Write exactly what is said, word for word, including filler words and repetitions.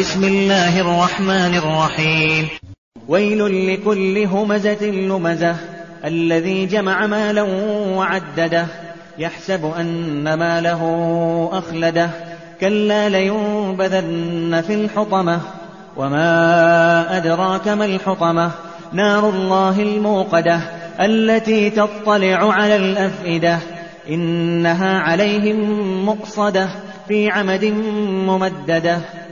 بسم الله الرحمن الرحيم ويل لكل همزة لمزة الذي جمع مالا وعدده يحسب أن ماله أخلده كلا لينبذن في الحطمة وما أدراك ما الحطمة نار الله الموقدة التي تطلع على الأفئدة إنها عليهم مؤصدة في عمد ممددة